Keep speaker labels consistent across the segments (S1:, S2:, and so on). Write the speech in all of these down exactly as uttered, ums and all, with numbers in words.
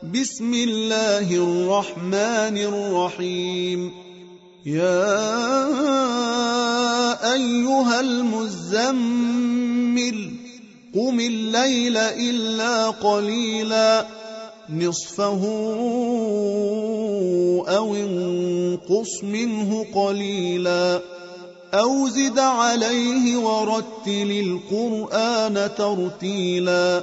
S1: بسم الله الرحمن الرحيم يا أيها المزمل قم الليل إلا قليلا نصفه أو انقص منه قليلا أو زد عليه ورتل القرآن ترتيلا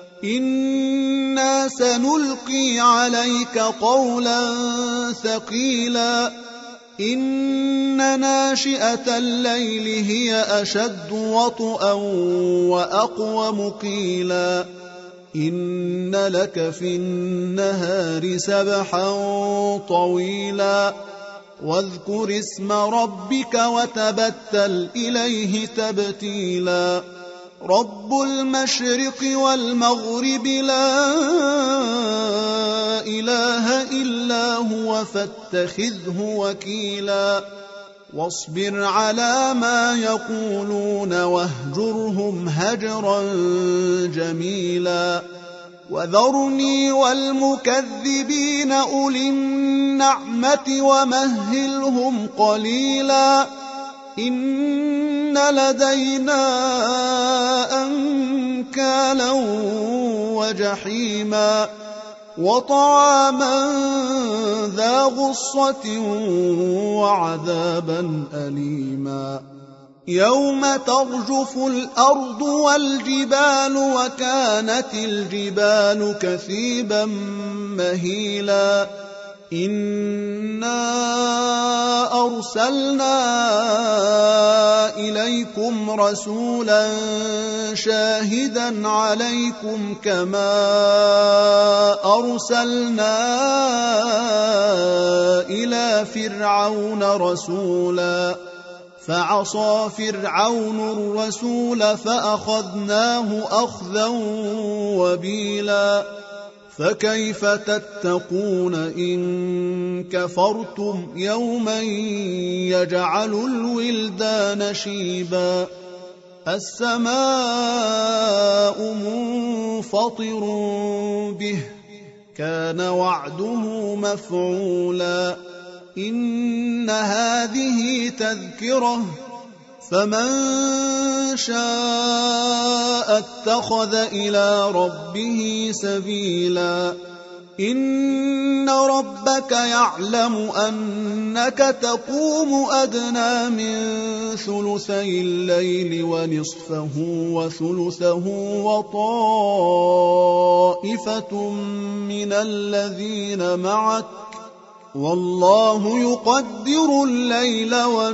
S1: إنا سنلقي عليك قولا ثقيلا إن ناشئة الليل هي أشد وطئا وأقوم قيلا إن لك في النهار سبحا طويلا واذكر اسم ربك وتبتل إليه تبتيلا رب المشرق والمغرب لا إله إلا هو فاتخذه وكيلا واصبر على ما يقولون واهجرهم هجرا جميلا وذرني والمكذبين أولي النعمة ومهلهم قليلا إن لدينا أنكالا وجحيما وطعاما ذا غصة وعذابا أليما يوم ترجف الأرض والجبال وكانت الجبال كثيبا مهيلا إنا أرسلنا إليكم رسولا شاهدا عليكم كما أرسلنا إلى فرعون رسولا فعصى فرعون الرسول فأخذناه أخذا وبيلا فكيف تتقون إن كفرتم يوما يجعل الولدان شيبا السماء منفطر به كان وعده مفعولا إن هذه تذكرة فمن شاء اتخذ إلى ربه سبيلا إن ربك يعلم أنك تقوم أدنى من ثلثي الليل ونصفه وثلثه وطائفة من الذين معك والله يقدر الليل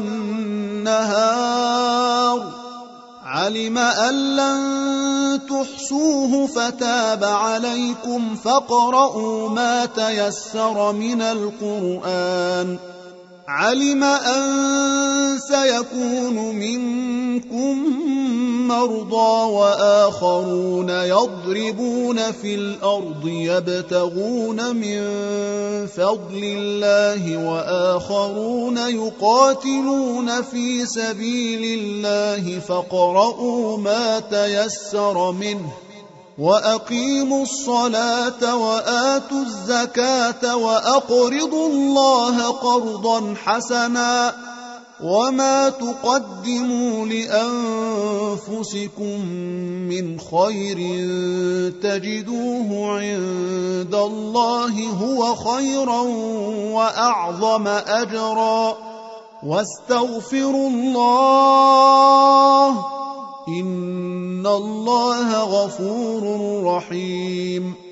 S1: والنهار علم أن لن تحصوه فتاب عليكم فاقرؤوا ما تيسر من القرآن علم أن سيكون منكم مرضى وآخرون يضربون في الأرض يبتغون من فضل الله وآخرون يقاتلون في سبيل الله فاقرؤوا ما تيسر منه وأقيموا الصلاة وآتوا الزكاة وأقرضوا الله قرضا حسنا وما تقدموا لأنفسكم من خير تجدوه عند الله هو خيرا وأعظم أجرا واستغفروا الله إن الله غفور رحيم